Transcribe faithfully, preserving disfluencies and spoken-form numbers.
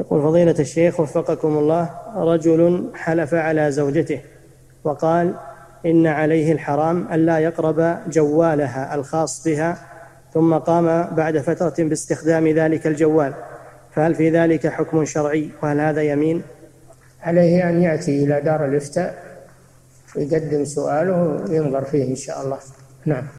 يقول فضيلة الشيخ وفقكم الله، رجل حلف على زوجته وقال إن عليه الحرام ألا يقرب جوالها الخاص بها، ثم قام بعد فترة باستخدام ذلك الجوال، فهل في ذلك حكم شرعي وهل هذا يمين؟ عليه أن يأتي إلى دار الإفتاء ويقدم سؤاله وينظر فيه إن شاء الله. نعم.